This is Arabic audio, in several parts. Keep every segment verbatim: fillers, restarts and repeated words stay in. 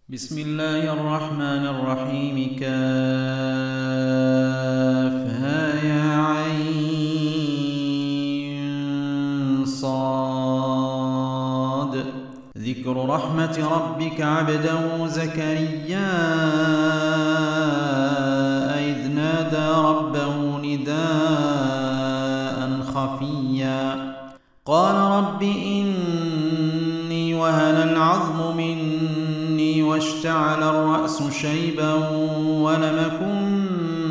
بسم الله الرحمن الرحيم. كافها يا عين صاد. ذكر رحمة ربك عبده زكريا إذ نادى ربه نداء خفيا قال رب إني وهن العظم مني واشتعل الرأس شيبا ولم أكن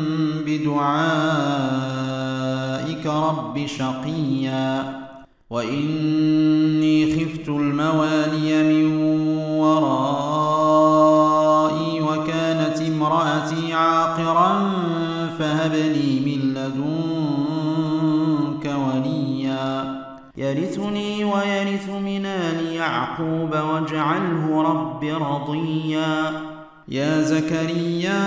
بدعائك رب شقيا وإني خفت الموالي من ورائي وكانت امرأتي عاقرا فهب لي من لدنك وليا يرثني ويرث من آل يعقوب واجعله رب رضيا. يا زكريا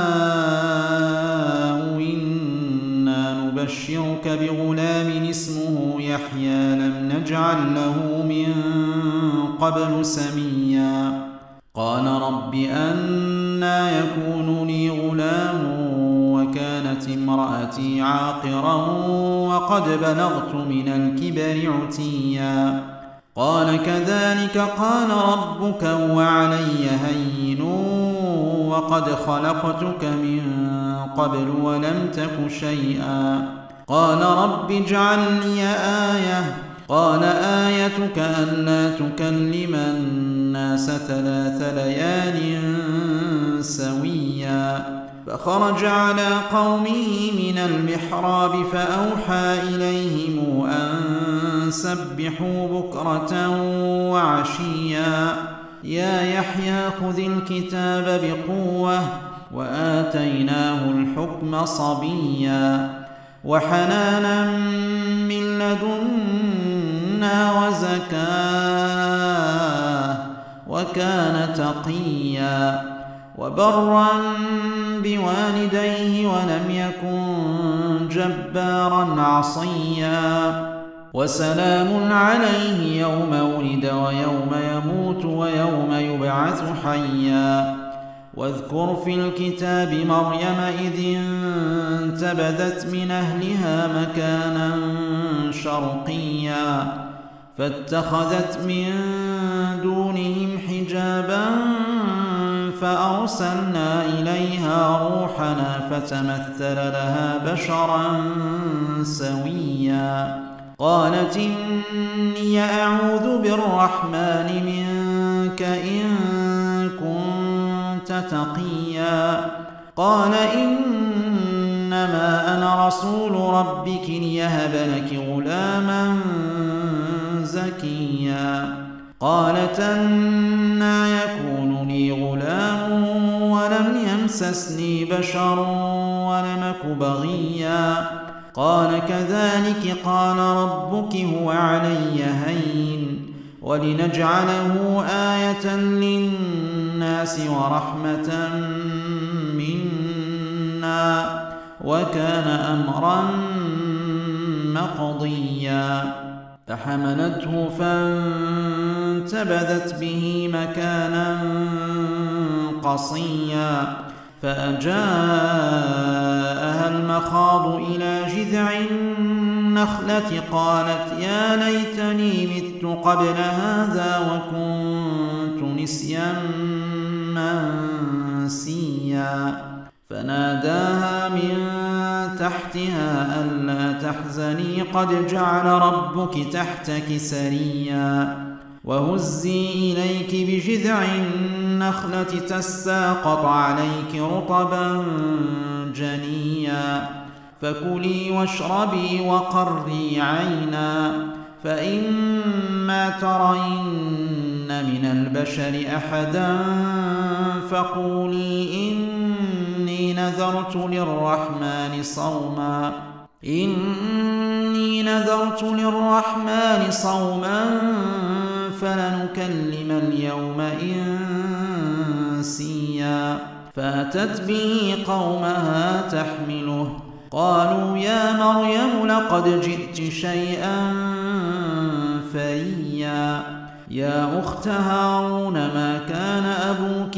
إنا نبشرك بغلام اسمه يحيى لم نجعل له من قبل سميا قال رب أنى يكون لي غلام وكانت امرأتي عاقرا وقد بلغت من الكبر عتيا قال كذلك قال ربك هو علي هين وقد خلقتك من قبل ولم تك شيئا قال رب اجعل لي آية قال آيتك ألا تكلم الناس ثلاث ليال سويا فخرج على قومه من المحراب فأوحى إليهم أن سبحوا بكرة وعشيا يا يحيى خذ الكتاب بقوة وآتيناه الحكم صبيا وحنانا من لدنا وزكاة وكان تقيا وبرا بوالديه ولم يكن جبارا عصيا وسلام عليه يوم ولد ويوم يموت ويوم يبعث حيا واذكر في الكتاب مريم إذ انتبذت من أهلها مكانا شرقيا فاتخذت من دونهم حجابا فأرسلنا إليها روحنا فتمثل لها بشرا سويا قالت إني أعوذ بالرحمن منك إن كنت تقيا قال إنما أنا رسول ربك ليهب لك غلاما زكيا قالت أنى يكون لي غلام ولم يمسسني بشر ولم أك بغيا قال كذلك قال ربك هو علي هين ولنجعله آية للناس ورحمة منا وكان أمرا مقضيا فحملته فانتبذت به مكانا قصيا فأجاءها المخاض إلى جذع النخلة قالت يا ليتني مت قبل هذا وكنت نسيا منسيا فناداها من تحتها ألا تحزني قد جعل ربك تحتك سريا وهزي إليك بجذع النخلة تساقط عليك رطبا جنيا فكلي واشربي وقري عينا فإما ترين من البشر أحدا فقولي إني نذرت للرحمن صوما إني نذرت للرحمن صوما فلنكلم اليوم إنسيا فأتت به قومها تحمله قالوا يا مريم لقد جئت شيئا فريا يا أخت هارون ما كان أبوك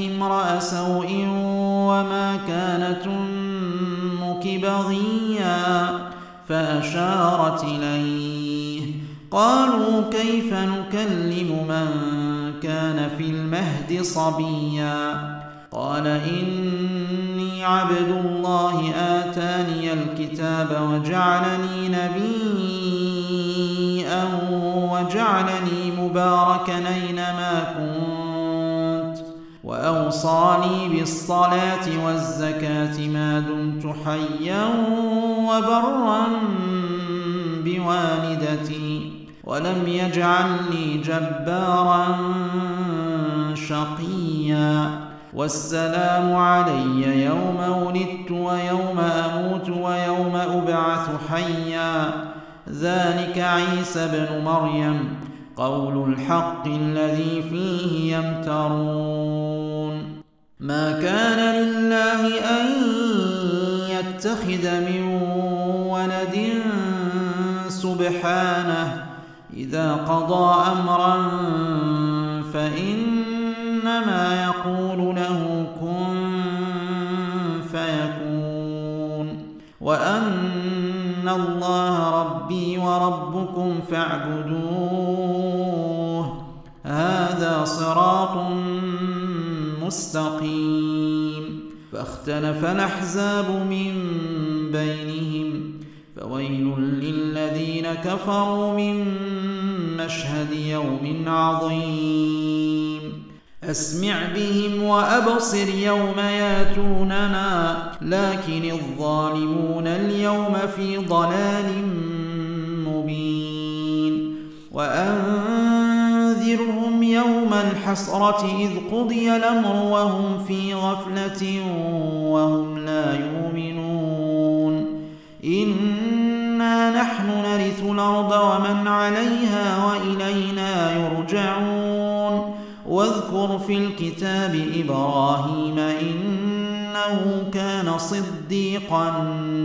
سوء وما كانت أمك بغيا فأشارت إليه. قالوا كيف نكلم من كان في المهد صبيا؟ قال إني عبد الله آتاني الكتاب وجعلني نبيا وجعلني مباركا أينما كنت وأوصاني بالصلاة والزكاة ما دمت حيا وبرا بوالدتي ولم يجعلني جبارا شقيا. والسلام علي يوم ولدت ويوم أموت ويوم أبعث حيا. ذلك عيسى بن مريم قول الحق الذي فيه يمترون. ما كان لله أن يتخذ من ولد سبحانه إذا قضى أمرا فإنما يقول له كن فيكون وأن الله ربي وربكم فاعبدوه هذا صراط مستقيم. فاختلف الأحزاب من بينهم فويل للذين كفروا من مشهد يوم عظيم. أسمع بهم وأبصر يوم ياتوننا لكن الظالمون اليوم في ضلال مبين. وأنذرهم يوم الحسرة إذ قضي الأمر وهم في غفلة وهم لا يؤمنون. إنا نحن نرث الأرض ومن عليها وإلينا يرجعون. واذكر في الكتاب إبراهيم إنه كان صديقا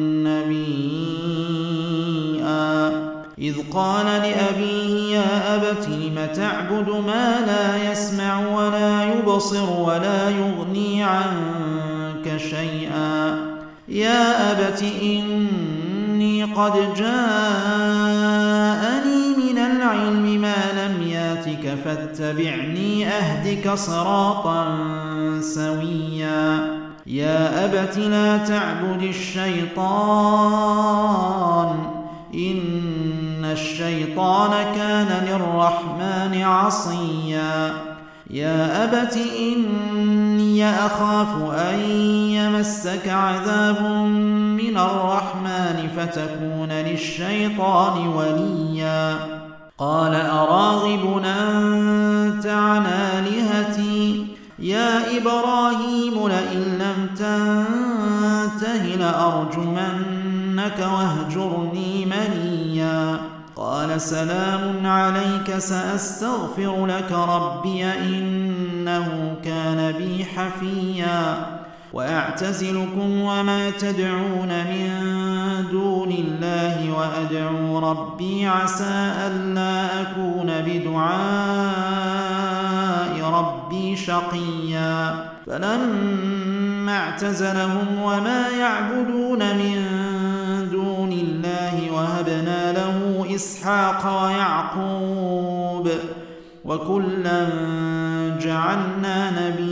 نبيا إذ قال لأبيه يا أبت لم تعبد ما لا يسمع ولا يبصر ولا يغني عنك شيئا. يا أبت إني قد جاءني من العلم ما لم ياتك فاتبعني أهدك صراطا سويا. يا أبت لا تعبد الشيطان إن الشيطان كان للرحمن عصيا. يا أبت إني أخاف أن يمسك عذاب من الرحمن فتكون للشيطان وليا. قال أراغب أنت عن آلهتي يا إبراهيم لئن لم تنته لأرجمنك واهجرني مليا. قال سلام عليك سأستغفر لك ربي إنه كان بي حفيا. وأعتزلكم وما تدعون من دون الله وأدعو ربي عسى ألا أكون بدعاء ربي شقيا. فلما اعتزلهم وما يعبدون من دون الله وهبنا له إسحاق ويعقوب وكلا جعلنا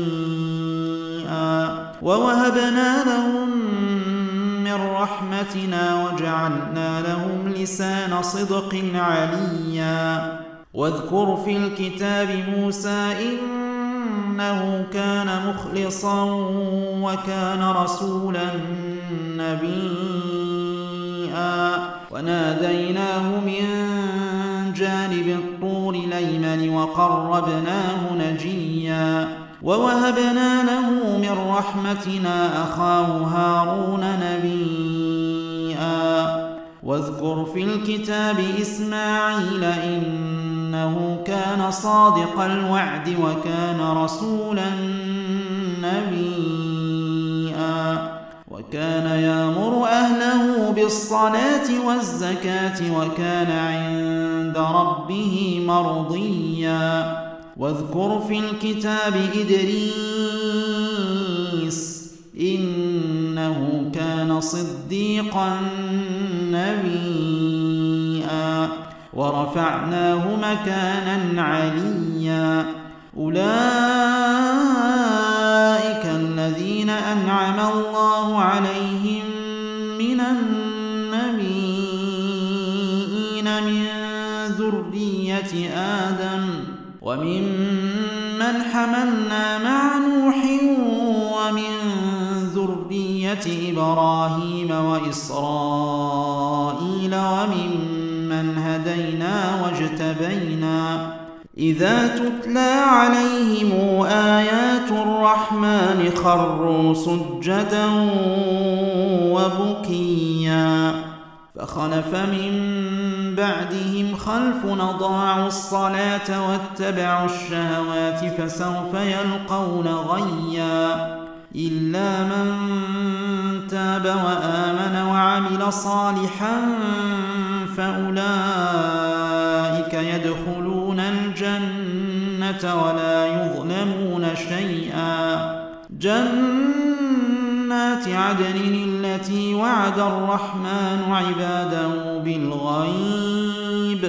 نبيا ووهبنا لهم من رحمتنا وجعلنا لهم لسان صدق عليا. واذكر في الكتاب موسى إنه كان مخلصا وكان رسولا نبيا. وناديناه من جانب الطور الأيمن وقربناه نجيا. ووهبنا له من رحمتنا أخاه هارون نبيا. واذكر في الكتاب إسماعيل إنه كان صادق الوعد وكان رسولا نبيا. وكان يأمر أهله بالصلاة والزكاة وكان عند ربه مرضيا. واذكر في الكتاب إدريس إنه كان صديقا نبيا ورفعناه مكانا عليا أولئك الذين أنعم الله عليهم من النبيين من ذرية آدم وممن حملنا مع نوح ومن ذرية إبراهيم وإسرائيل وممن هدينا واجتبينا إذا تتلى عليهم آيات الرحمن خروا سجدا وبكيا فخلف من بعدهم خلف أضاعوا الصلاة واتبعوا الشهوات فسوف يلقون غيا إلا من تاب وآمن وعمل صالحا فأولئك يدخلون الجنة ولا يظلمون شيئا جنات عدن التي وعد الرحمن عباده بالغيب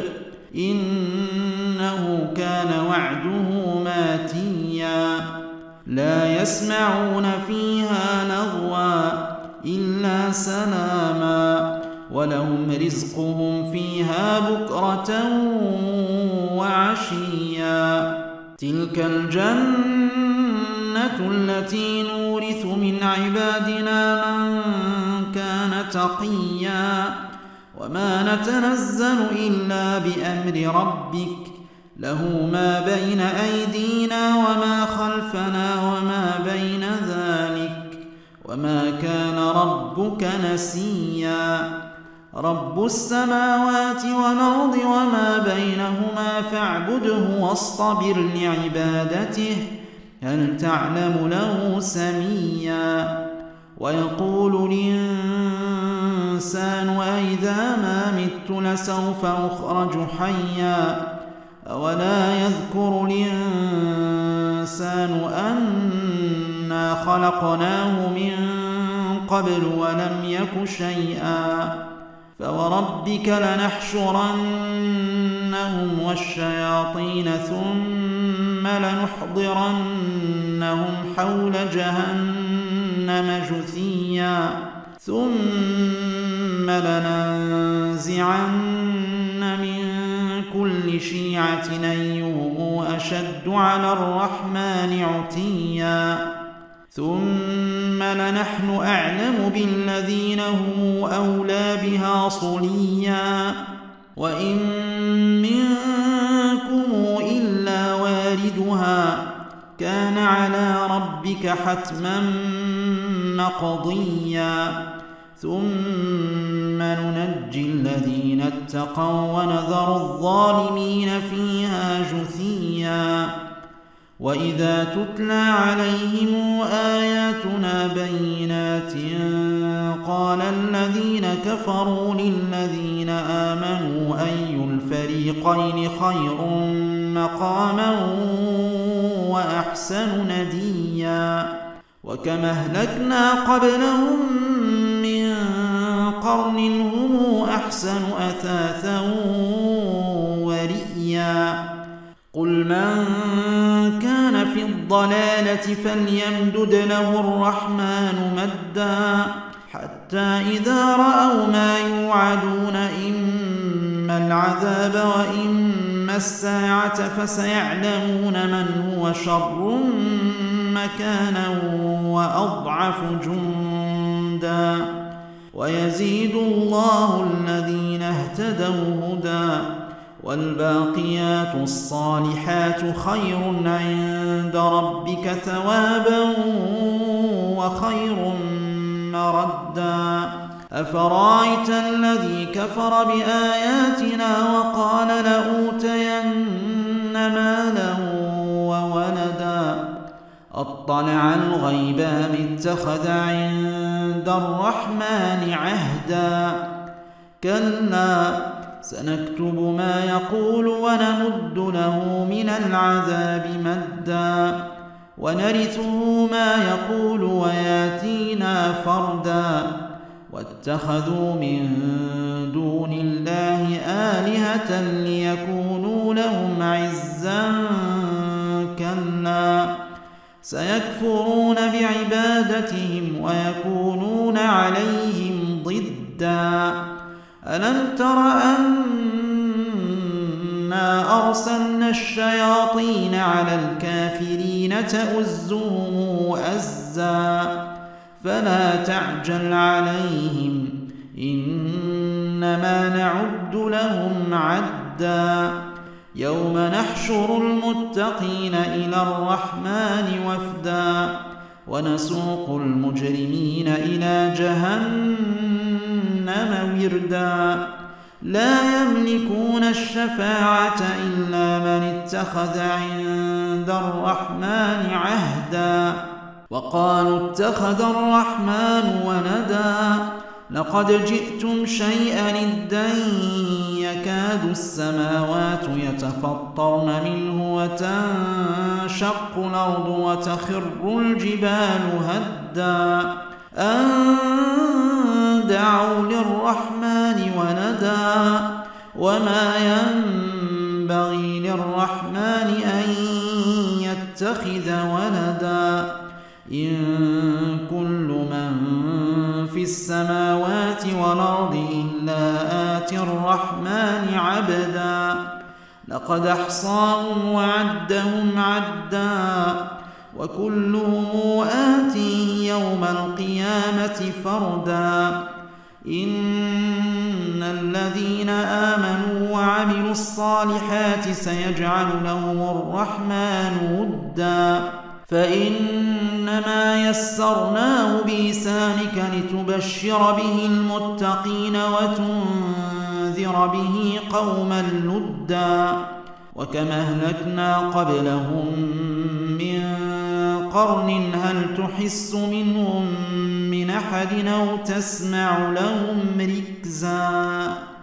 إنه كان وعده ماتيا لا يسمعون فيها لغوا إلا سلاما ولهم رزقهم فيها بكرة وعشيا تلك الجنة التي نورث من عبادنا من كان تقيا وما نتنزل إلا بأمر ربك له ما بين أيدينا وما خلفنا وما بين ذلك وما كان ربك نسيا رب السماوات والأرض وما بينهما فاعبده واصطبر لعبادته هل تعلم له سميا ويقول الإنسان أإذا ما مت لسوف أخرج حيا أولا يذكر الإنسان أنا خلقناه من قبل ولم يك شيئا فوربك لنحشرنهم والشياطين ثم لنحضرنهم حول جهنم جثيا ثم لننزعن من كل شيعة أيهم أشد على الرحمن عتيا ثم لنحن أعلم بالذين هم أولى بها صليا وإن منكم إلا واردها كان على ربك حتما مقضيا ثم ننجي الذين اتقوا ونذر الظالمين فيها جثيا وإذا تتلى عليهم آياتنا بينات قال الذين كفروا للذين آمنوا أي الفريقين خير مقاما وأحسن نديا وكم أهلكنا قبلهم من قرن هم أحسن أثاثا ورئيا قل من كان في الضلالة فليمدد له الرحمن مدا حتى إذا رأوا ما يوعدون إما العذاب وإما الساعة فسيعلمون من هو شر مكانا وأضعف جندا ويزيد الله الذين اهتدوا هدى والباقيات الصالحات خير عند ربك ثوابا وخير مردا أفرأيت الذي كفر بآياتنا وقال لأوتين مالا وولدا أطلع الغيب أم اتخذ عند الرحمن عهدا كلا سنكتب ما يقول ونمد له من العذاب مدا ونرثه ما يقول وياتينا فردا واتخذوا من دون الله آلهة ليكونوا لهم عزا كلا سيكفرون بعبادتهم ويكونون عليهم ضدا ألم تر أنا أرسلنا الشياطين على الكافرين تؤزهم أزا فلا تعجل عليهم إنما نعد لهم عدا يوم نحشر المتقين إلى الرحمن وفدا ونسوق المجرمين إلى جهنم وردا لا يملكون الشفاعة إلا من اتخذ عند الرحمن عهدا وقالوا اتخذ الرحمن ولدا لقد جئتم شيئا إدا يكاد السماوات يتفطرن منه وتنشق الأرض وتخر الجبال هدا أن دعوا للرحمن ولدا وما ينبغي للرحمن أن يتخذ ولدا إن كل من في السماوات والأرض إلا آتي الرحمن عبدا لقد أحصاهم وعدهم عدا وكلهم آتيه يوم القيامة فردا إن الذين آمنوا وعملوا الصالحات سيجعل لهم الرحمن ودا فإنما يسرناه بلسانك لتبشر به المتقين وتنذر به قوما لدا وكما أهلكنا قبلهم من قرن هل تحس منهم من أحد أو تسمع لهم ركزا.